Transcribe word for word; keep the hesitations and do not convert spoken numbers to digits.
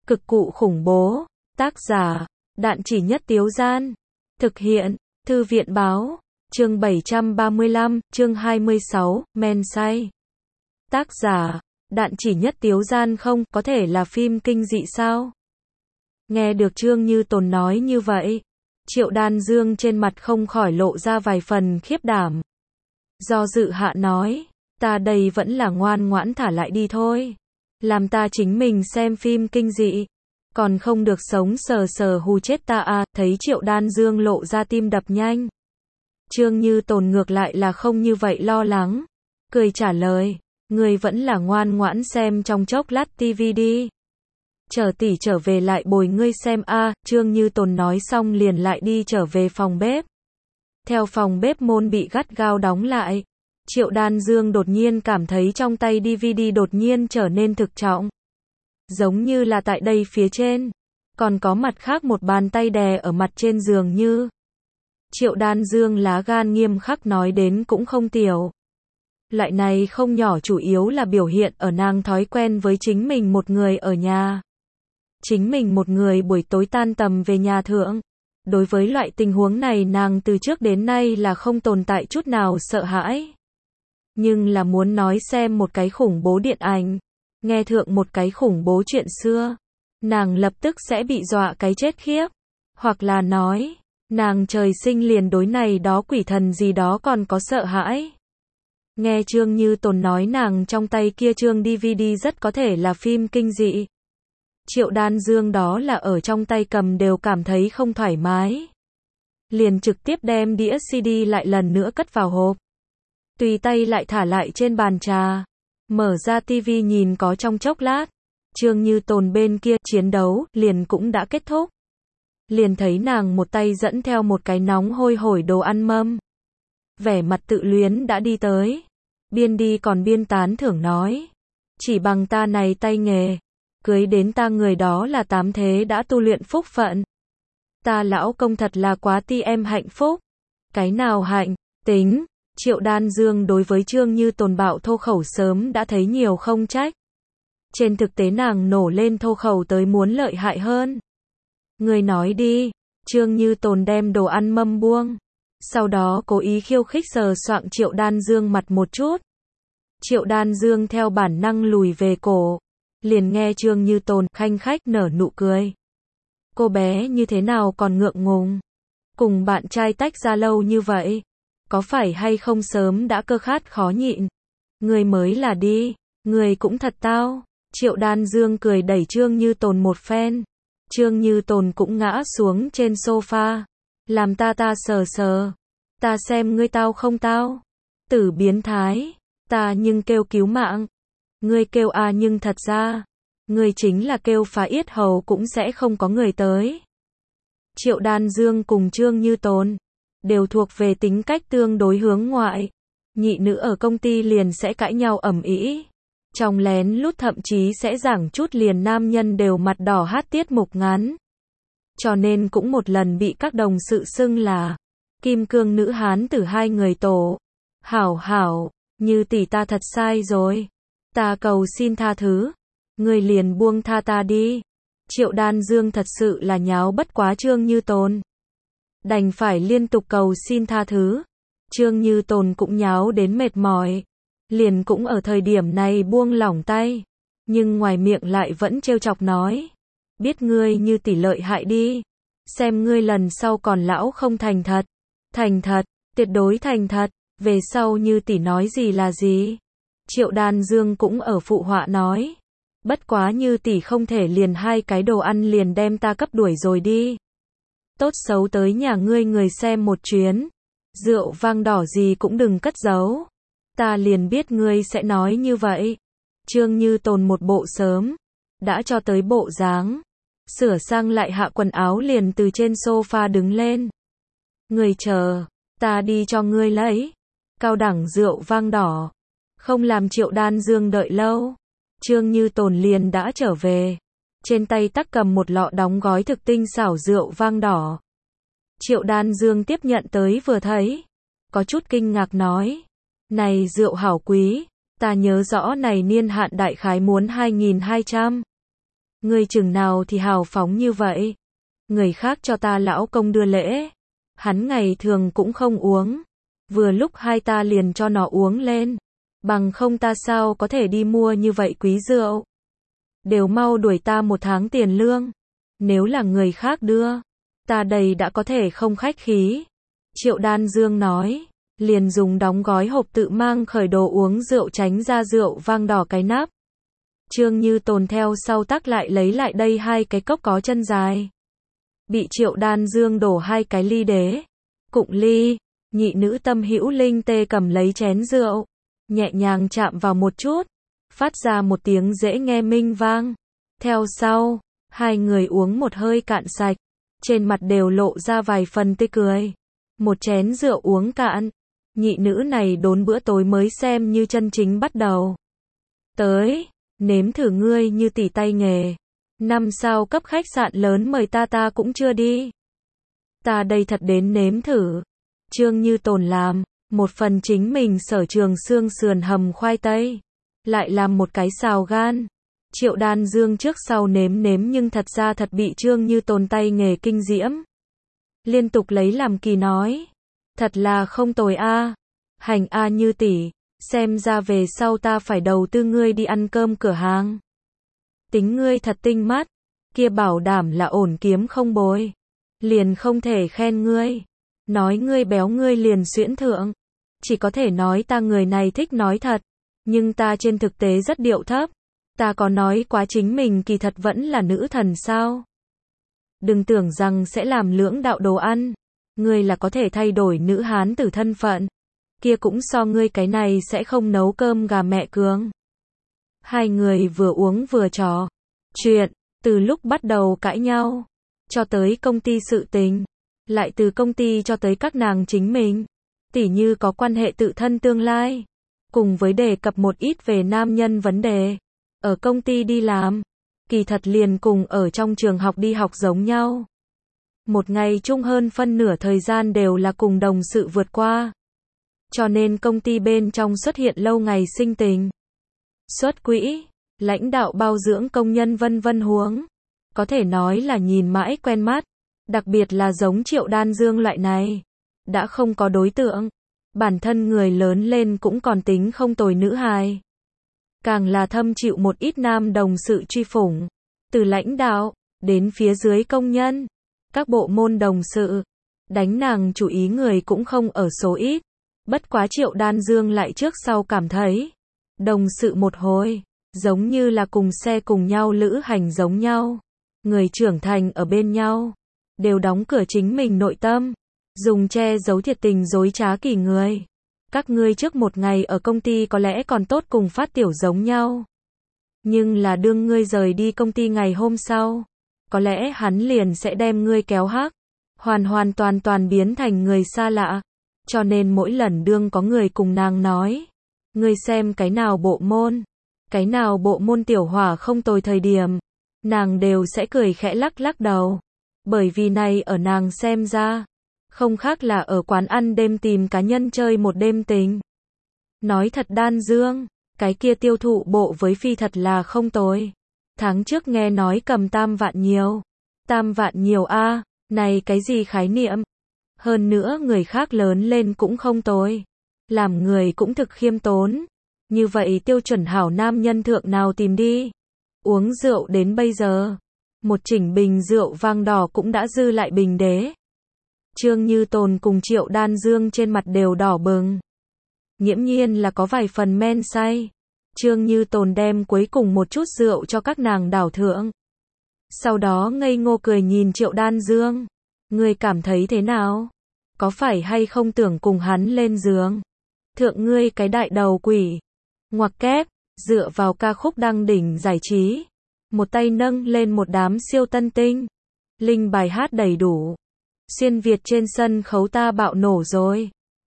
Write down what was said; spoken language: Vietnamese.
Cực cụ khủng bố. Tác giả, Đạn Chỉ Nhất Tiếu Gian. Thực hiện, Thư viện Báo. Chương bảy trăm ba mươi lăm, chương hai mươi sáu, men say. Tác giả, Đạn Chỉ Nhất Tiếu Gian. Không, có thể là phim kinh dị sao? Nghe được Trương Như Tồn nói như vậy, Triệu Đan Dương trên mặt không khỏi lộ ra vài phần khiếp đảm. Do dự hạ nói, ta đây vẫn là ngoan ngoãn thả lại đi thôi. Làm ta chính mình xem phim kinh dị, còn không được sống sờ sờ hù chết ta à. Thấy Triệu Đan Dương lộ ra tim đập nhanh, Trương Như Tồn ngược lại là không như vậy lo lắng, cười trả lời, ngươi vẫn là ngoan ngoãn xem trong chốc lát tivi đi. Chờ tỷ trở về lại bồi ngươi xem a. À. Trương Như Tồn nói xong liền lại đi trở về phòng bếp. Theo phòng bếp môn bị gắt gao đóng lại, Triệu Đan Dương đột nhiên cảm thấy trong tay đê vê đê đột nhiên trở nên thực trọng. Giống như là tại đây phía trên, còn có mặt khác một bàn tay đè ở mặt trên giường như. Triệu Đan Dương lá gan nghiêm khắc nói đến cũng không tiểu. Loại này không nhỏ chủ yếu là biểu hiện ở nàng thói quen với chính mình một người ở nhà. Chính mình một người buổi tối tan tầm về nhà thượng. Đối với loại tình huống này nàng từ trước đến nay là không tồn tại chút nào sợ hãi. Nhưng là muốn nói xem một cái khủng bố điện ảnh, nghe thượng một cái khủng bố chuyện xưa, nàng lập tức sẽ bị dọa cái chết khiếp. Hoặc là nói, nàng trời sinh liền đối này đó quỷ thần gì đó còn có sợ hãi. Nghe Trương Như Tồn nói nàng trong tay kia trương đê vê đê rất có thể là phim kinh dị. Triệu Đan Dương đó là ở trong tay cầm đều cảm thấy không thoải mái. Liền trực tiếp đem đĩa xê đê lại lần nữa cất vào hộp. Tùy tay lại thả lại trên bàn trà. Mở ra tivi nhìn có trong chốc lát. Trương Như Tồn bên kia chiến đấu liền cũng đã kết thúc. Liền thấy nàng một tay dẫn theo một cái nóng hôi hổi đồ ăn mâm. Vẻ mặt tự luyến đã đi tới. Biên đi còn biên tán thưởng nói. Chỉ bằng ta này tay nghề, cưới đến ta người đó là tám thế đã tu luyện phúc phận. Ta lão công thật là quá ti em hạnh phúc. Cái nào hạnh, tính. Triệu Đan Dương đối với Trương Như Tồn bạo thô khẩu sớm đã thấy nhiều không trách. Trên thực tế nàng nổ lên thô khẩu tới muốn lợi hại hơn. Người nói đi. Trương Như Tồn đem đồ ăn mâm buông. Sau đó cố ý khiêu khích sờ soạng Triệu Đan Dương mặt một chút. Triệu Đan Dương theo bản năng lùi về cổ. Liền nghe Trương Như Tồn khanh khách nở nụ cười. Cô bé như thế nào còn ngượng ngùng. Cùng bạn trai tách ra lâu như vậy. Có phải hay không sớm đã cơ khát khó nhịn. Người mới là đi. Người cũng thật tao. Triệu Đan Dương cười đẩy Trương Như Tồn một phen. Trương Như Tồn cũng ngã xuống trên sofa. Làm ta ta sờ sờ. Ta xem ngươi tao không tao. Tử biến thái. Ta nhưng kêu cứu mạng. Ngươi kêu à nhưng thật ra. Ngươi chính là kêu phá yết hầu cũng sẽ không có người tới. Triệu Đan Dương cùng Trương Như Tồn đều thuộc về tính cách tương đối hướng ngoại. Nhị nữ ở công ty liền sẽ cãi nhau ầm ĩ. Trong lén lút thậm chí sẽ giảng chút liền nam nhân đều mặt đỏ hát tiết mục ngắn. Cho nên cũng một lần bị các đồng sự xưng là kim cương nữ hán tử hai người tổ. Hảo hảo, Như tỷ ta thật sai rồi. Ta cầu xin tha thứ. Người liền buông tha ta đi. Triệu Đan Dương thật sự là nháo bất quá Trương Như Tồn. Đành phải liên tục cầu xin tha thứ. Trương Như Tồn cũng nháo đến mệt mỏi. Liền cũng ở thời điểm này buông lỏng tay. Nhưng ngoài miệng lại vẫn trêu chọc nói. Biết ngươi Như tỷ lợi hại đi. Xem ngươi lần sau còn lão không thành thật. Thành thật, tuyệt đối thành thật. Về sau Như tỷ nói gì là gì. Triệu Đan Dương cũng ở phụ họa nói. Bất quá Như tỷ không thể liền hai cái đồ ăn liền đem ta cấp đuổi rồi đi. Tốt xấu tới nhà ngươi người xem một chuyến. Rượu vang đỏ gì cũng đừng cất giấu. Ta liền biết ngươi sẽ nói như vậy. Trương Như Tồn một bộ sớm đã cho tới bộ dáng. Sửa sang lại hạ quần áo liền từ trên sofa đứng lên. Ngươi chờ, ta đi cho ngươi lấy. Cao đẳng rượu vang đỏ. Không làm Triệu Đan Dương đợi lâu. Trương Như Tồn liền đã trở về. Trên tay tắc cầm một lọ đóng gói thực tinh xảo rượu vang đỏ. Triệu Đan Dương tiếp nhận tới vừa thấy. Có chút kinh ngạc nói. Này rượu hảo quý. Ta nhớ rõ này niên hạn đại khái muốn hai nghìn hai trăm. Ngươi chừng nào thì hào phóng như vậy. Người khác cho ta lão công đưa lễ. Hắn ngày thường cũng không uống. Vừa lúc hai ta liền cho nó uống lên. Bằng không ta sao có thể đi mua như vậy quý rượu. Đều mau đuổi ta một tháng tiền lương. Nếu là người khác đưa, ta đây đã có thể không khách khí. Triệu Đan Dương nói, liền dùng đóng gói hộp tự mang khởi đồ uống rượu tránh ra rượu vang đỏ cái nắp. Trương Như Tồn theo sau tắc lại lấy lại đây hai cái cốc có chân dài. Bị Triệu Đan Dương đổ hai cái ly đế. Cụng ly, nhị nữ Tâm Hữu Linh tê cầm lấy chén rượu, nhẹ nhàng chạm vào một chút, phát ra một tiếng dễ nghe minh vang. Theo sau, hai người uống một hơi cạn sạch, trên mặt đều lộ ra vài phần tươi cười. Một chén rượu uống cạn, nhị nữ này đốn bữa tối mới xem như chân chính bắt đầu. Tới, nếm thử ngươi như tỷ tay nghề. Năm sao cấp khách sạn lớn mời ta ta cũng chưa đi. Ta đây thật đến nếm thử. Trương Như Tồn làm, một phần chính mình sở trường xương sườn hầm khoai tây. Lại làm một cái xào gan. Triệu Đan Dương trước sau nếm nếm nhưng thật ra thật bị Trương Như Tồn tay nghề kinh diễm. Liên tục lấy làm kỳ nói. Thật là không tồi a. Hành a Như tỷ, xem ra về sau ta phải đầu tư ngươi đi ăn cơm cửa hàng. Tính ngươi thật tinh mắt, kia bảo đảm là ổn kiếm không bồi. Liền không thể khen ngươi. Nói ngươi béo ngươi liền xuyễn thượng. Chỉ có thể nói ta người này thích nói thật. Nhưng ta trên thực tế rất điệu thấp. Ta có nói quá chính mình kỳ thật vẫn là nữ thần sao? Đừng tưởng rằng sẽ làm lưỡng đạo đồ ăn. Ngươi là có thể thay đổi nữ hán tử thân phận. Kia cũng so ngươi cái này sẽ không nấu cơm gà mẹ cường. Hai người vừa uống vừa trò chuyện, từ lúc bắt đầu cãi nhau, cho tới công ty sự tình, lại từ công ty cho tới các nàng chính mình, tỉ như có quan hệ tự thân tương lai, cùng với đề cập một ít về nam nhân vấn đề, ở công ty đi làm, kỳ thật liền cùng ở trong trường học đi học giống nhau. Một ngày chung hơn phân nửa thời gian đều là cùng đồng sự vượt qua. Cho nên công ty bên trong xuất hiện lâu ngày sinh tình. Xuất quỹ, lãnh đạo bao dưỡng công nhân vân vân huống. Có thể nói là nhìn mãi quen mắt. Đặc biệt là giống Triệu Đan Dương loại này. Đã không có đối tượng. Bản thân người lớn lên cũng còn tính không tồi nữ hài. Càng là thâm chịu một ít nam đồng sự truy phủng. Từ lãnh đạo, đến phía dưới công nhân. Các bộ môn đồng sự. Đánh nàng chủ ý người cũng không ở số ít. Bất quá Triệu Đan Dương lại trước sau cảm thấy. Đồng sự một hồi, giống như là cùng xe cùng nhau lữ hành giống nhau. Người trưởng thành ở bên nhau, đều đóng cửa chính mình nội tâm, dùng che giấu thiệt tình dối trá kỳ người. Các ngươi trước một ngày ở công ty có lẽ còn tốt cùng phát tiểu giống nhau. Nhưng là đương ngươi rời đi công ty ngày hôm sau, có lẽ hắn liền sẽ đem ngươi kéo hắc, hoàn hoàn toàn toàn biến thành người xa lạ. Cho nên mỗi lần đương có người cùng nàng nói, ngươi xem cái nào bộ môn, cái nào bộ môn tiểu hỏa không tồi thời điểm, nàng đều sẽ cười khẽ lắc lắc đầu. Bởi vì này ở nàng xem ra, không khác là ở quán ăn đêm tìm cá nhân chơi một đêm tình. Nói thật Đan Dương, cái kia tiêu thụ bộ với phi thật là không tồi. Tháng trước nghe nói cầm tam vạn nhiều. Tam vạn nhiều a, này cái gì khái niệm? Hơn nữa người khác lớn lên cũng không tồi. Làm người cũng thực khiêm tốn. Như vậy tiêu chuẩn hảo nam nhân thượng nào tìm đi. Uống rượu đến bây giờ. Một chỉnh bình rượu vang đỏ cũng đã dư lại bình đế. Trương Như Tồn cùng Triệu Đan Dương trên mặt đều đỏ bừng. Nghiễm nhiên là có vài phần men say. Trương Như Tồn đem cuối cùng một chút rượu cho các nàng đảo thượng. Sau đó ngây ngô cười nhìn Triệu Đan Dương. Ngươi cảm thấy thế nào? Có phải hay không tưởng cùng hắn lên giường? Thượng ngươi cái đại đầu quỷ. Ngoặc kép, dựa vào ca khúc đăng đỉnh giải trí. Một tay nâng lên một đám siêu tân tinh. Linh bài hát đầy đủ. Xuyên Việt trên sân khấu ta bạo nổ rồi.